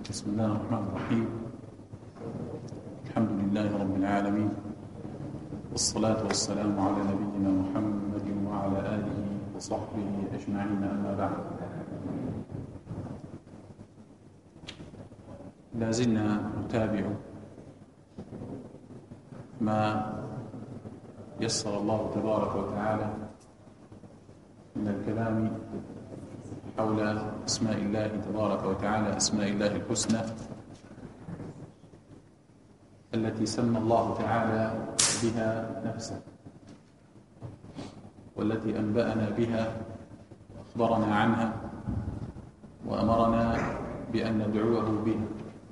بسم الله الرحمن الرحيم. الحمد لله رب العالمين، والصلاة والسلام على نبينا محمد وعلى آله وصحبه أجمعين، أما بعد. لا زلنا نتابع ما يسر الله تبارك وتعالى من الكلام حول أسماء الله تبارك وتعالى، أسماء الله الحسنى التي سمى الله تعالى بها نفسه، والتي أنبأنا بها، أخبرنا عنها، وأمرنا بأن ندعوه بها.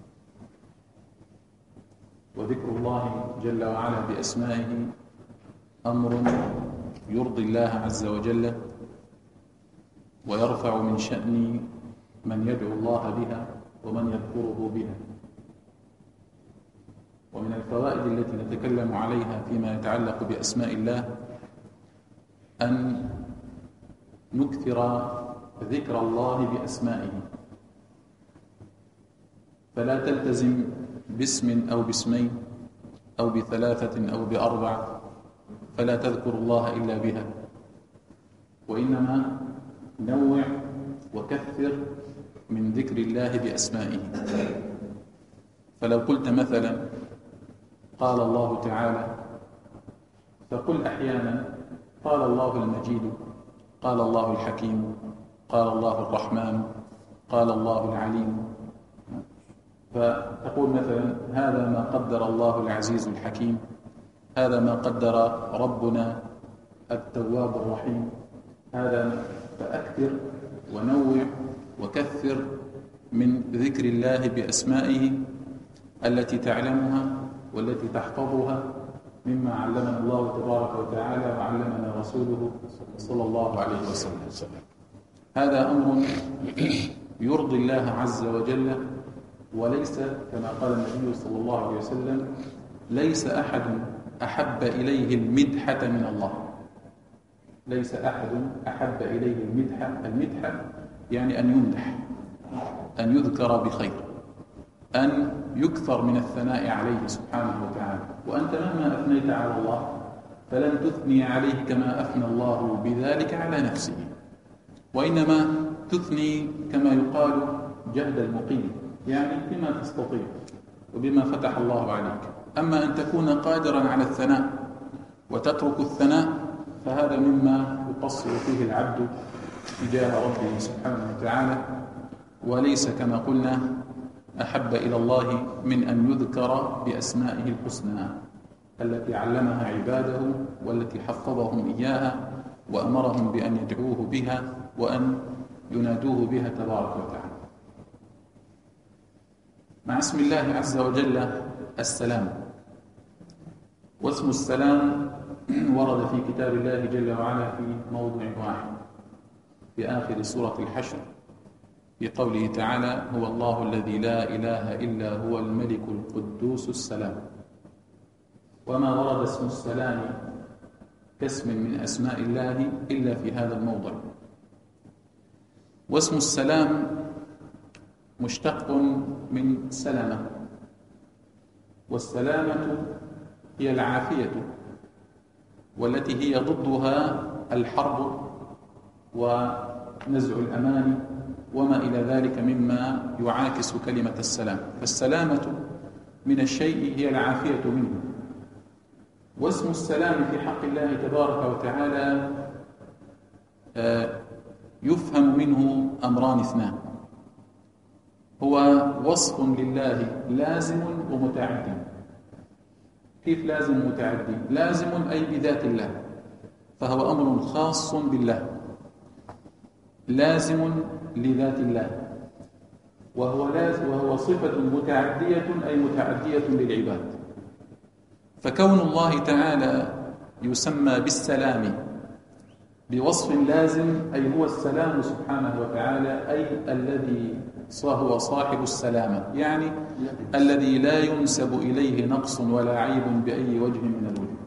وذكر الله جل وعلا بأسمائه أمر يرضي الله عز وجل ويرفع من شأن من يدعو الله بها ومن يذكره بها. ومن الفوائد التي نتكلم عليها فيما يتعلق بأسماء الله أن نكثر ذكر الله بأسمائه، فلا تلتزم باسم أو باسمين أو بثلاثة أو بأربع فلا تذكر الله إلا بها، وإنما نوع وكثر من ذكر الله بأسمائه. فلو قلت مثلا قال الله تعالى، فقل أحيانا قال الله المجيد، قال الله الحكيم، قال الله الرحمن، قال الله العليم. فتقول مثلا هذا ما قدر الله العزيز الحكيم، هذا ما قدر ربنا التواب الرحيم، هذا. فأكثر ونوع وكثر من ذكر الله بأسمائه التي تعلمها والتي تحفظها مما علمنا الله تبارك وتعالى وعلمنا رسوله صلى الله عليه وسلم. هذا أمر يرضي الله عز وجل، وليس كما قال النبي صلى الله عليه وسلم: ليس أحد أحب إليه المدحة من الله. ليس أحد أحب إليه المدحة يعني أن يمدح، أن يذكر بخير، أن يكثر من الثناء عليه سبحانه وتعالى. وأنت مهما أثنيت على الله فلن تثني عليه كما أثنى الله بذلك على نفسه، وإنما تثني كما يقال جهد المقيم، يعني بما تستطيع وبما فتح الله عليك. أما أن تكون قادرا على الثناء وتترك الثناء فهذا مما يقصر فيه العبد تجاه ربه سبحانه وتعالى، وليس كما قلنا أحب إلى الله من أن يذكر بأسمائه الحسنى التي علمها عباده والتي حفظهم إياها وأمرهم بأن يدعوه بها وأن ينادوه بها تبارك وتعالى. مع اسم الله عز وجل السلام. واسم السلام ورد في كتاب الله جل وعلا في موضع واحد في آخر سورة الحشر، في قوله تعالى: هو الله الذي لا إله إلا هو الملك القدوس السلام. وما ورد اسم السلام كاسم من أسماء الله إلا في هذا الموضع. واسم السلام مشتق من سلمة، والسلامة هي العافية، والتي هي ضدها الحرب ونزع الأمان وما إلى ذلك مما يعاكس كلمة السلام. فالسلامة من الشيء هي العافية منه. واسم السلام في حق الله تبارك وتعالى يفهم منه أمران اثنان: هو وصف لله لازم ومتعدي. كيف لازم ومتعدي؟ لازم أي بذات الله، فهو أمر خاص بالله، لازم لذات الله، وهو صفة متعدية أي متعدية للعباد. فكون الله تعالى يسمى بالسلام بوصف لازم أي هو السلام سبحانه وتعالى، أي الذي هو صاحب السلامة، يعني الذي لا ينسب إليه نقص ولا عيب بأي وجه من الوجوه،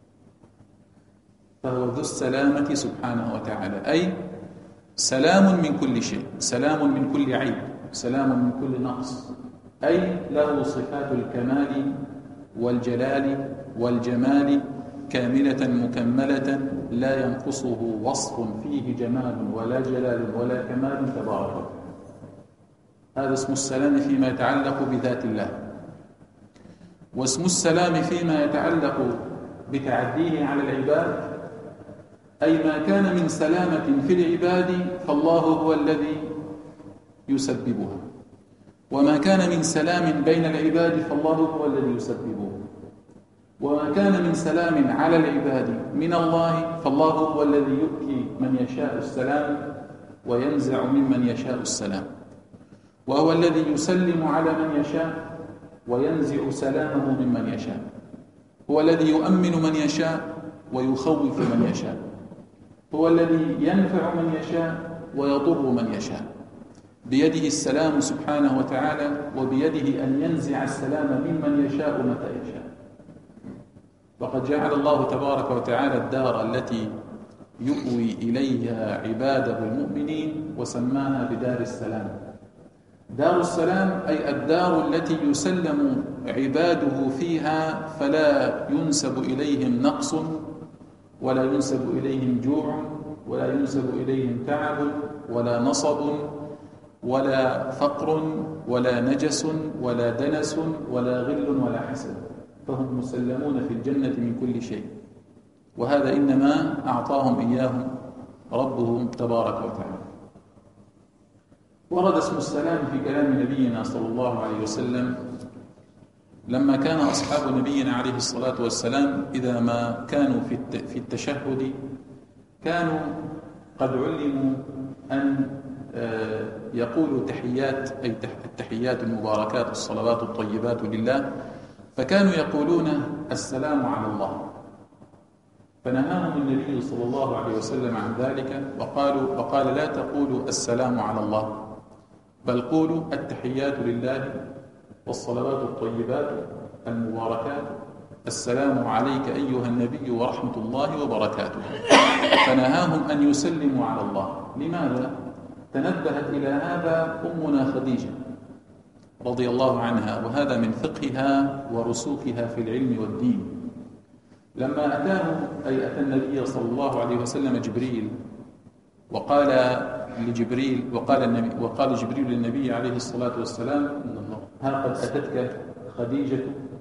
فهو ذو السلامة سبحانه وتعالى، أي سلام من كل شيء، سلام من كل عيب، سلام من كل نقص، أي له صفات الكمال والجلال والجمال كاملة مكملة لا ينقصه وصف فيه جمال ولا جلال ولا كمال تبارك وتعالى. هذا اسم السلام فيما يتعلق بذات الله. واسم السلام فيما يتعلق بتعديه على العباد، أي ما كان من سلامة في العباد فالله هو الذي يسببها، وما كان من سلام بين العباد فالله هو الذي يسببه، وما كان من سلام على العباد من الله فالله هو الذي يؤتي من يشاء السلام وينزع ممن يشاء السلام، وهو الذي يسلم على من يشاء وينزع سلامه ممن يشاء، هو الذي يؤمن من يشاء ويخوف من يشاء، هو الذي ينفع من يشاء ويضر من يشاء، بيده السلام سبحانه وتعالى، وبيده أن ينزع السلام ممن يشاء متى يشاء. وقد جعل الله تبارك وتعالى الدار التي يؤوي إليها عباده المؤمنين وسماها بدار السلام. دار السلام أي الدار التي يسلم عباده فيها فلا ينسب إليهم نقص ولا ينسب إليهم جوع ولا ينسب إليهم تعب ولا نصب ولا فقر ولا نجس ولا دنس ولا غل ولا حسد، فهم مسلمون في الجنة من كل شيء، وهذا إنما أعطاهم إياهم ربهم تبارك وتعالى. ورد اسم السلام في كلام نبينا صلى الله عليه وسلم لما كان أصحاب نبينا عليه الصلاة والسلام إذا ما كانوا في التشهد كانوا قد علموا أن يقولوا تحيات، أي التحيات المباركات الصلوات الطيبات لله، فكانوا يقولون السلام على الله، فنهاهم النبي صلى الله عليه وسلم عن ذلك وقال لا تقولوا السلام على الله، بل قولوا التحيات لله والصلوات الطيبات المباركات السلام عليك أيها النبي ورحمة الله وبركاته. فنهاهم أن يسلموا على الله. لماذا؟ تنبهت إلى هذا أمنا خديجة رضي الله عنها، وهذا من فقهها ورسوخها في العلم والدين. لما أتاه أي أتى النبي صلى الله عليه وسلم جبريل وقال جبريل للنبي عليه الصلاة والسلام ها قد أتتك خديجة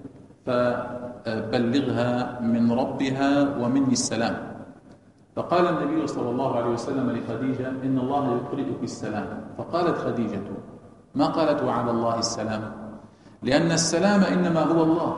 فبلغها من ربها ومني السلام. فقال النبي صلى الله عليه وسلم لخديجة إن الله يقرئك السلام. فقالت خديجة ما قالت وعلى الله السلام، لأن السلام إنما هو الله،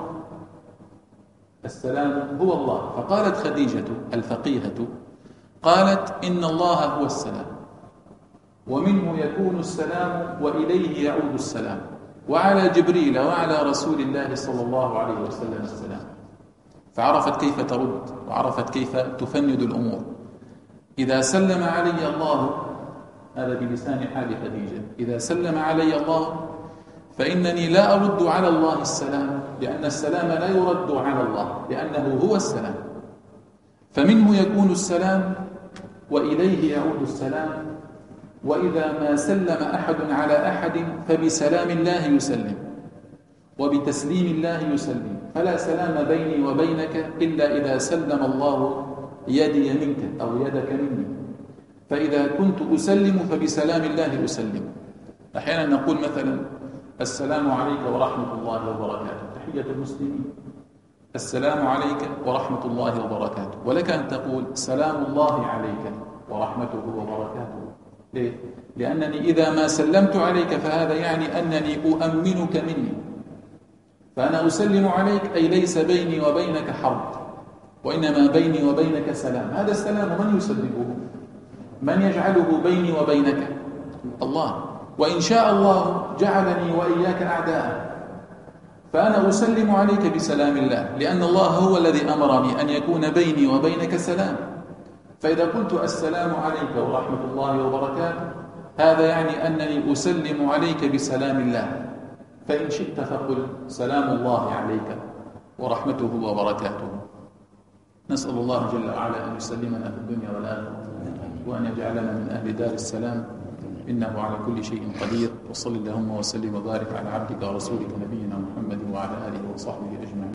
السلام هو الله. فقالت خديجة الفقيهة قالت إن الله هو السلام ومنه يكون السلام وإليه يعود السلام، وعلى جبريل وعلى رسول الله صلى الله عليه وسلم السلام. فعرفت كيف ترد وعرفت كيف تفند الأمور. إذا سلم علي الله، هذا بلسان حال خديجة، إذا سلم علي الله فإنني لا أرد على الله السلام، لأن السلام لا يرد على الله لأنه هو السلام، فمنه يكون السلام وإليه يعود السلام. وإذا ما سلم أحد على أحد فبسلام الله يسلم وبتسليم الله يسلم، فلا سلام بيني وبينك إلا إذا سلم الله يدي منك أو يدك مني. فإذا كنت أسلم فبسلام الله أسلم. أحيانا نقول مثلا السلام عليك ورحمة الله وبركاته، تحية المسلمين، السلام عليك ورحمة الله وبركاته، ولك أن تقول سلام الله عليك ورحمته وبركاته. ليه؟ لأنني إذا ما سلمت عليك فهذا يعني أنني أؤمنك مني، فأنا أسلم عليك أي ليس بيني وبينك حرب، وإنما بيني وبينك سلام. هذا السلام من يسببه؟ من يجعله بيني وبينك؟ الله. وإن شاء الله جعلني وإياك أعداء، فأنا أسلم عليك بسلام الله، لأن الله هو الذي أمرني أن يكون بيني وبينك سلام. فإذا قلت السلام عليك ورحمة الله وبركاته هذا يعني أنني أسلم عليك بسلام الله. فإن شئت فقل سلام الله عليك ورحمته وبركاته. نسأل الله جل وعلا أن يسلمنا في الدنيا والآخرة، وأن يجعلنا من أهل دار السلام، إنه على كل شيء قدير. وصل اللهم وسلم وبارك على عبدك ورسولك نبينا محمد وعلى آله وصحبه أجمعين.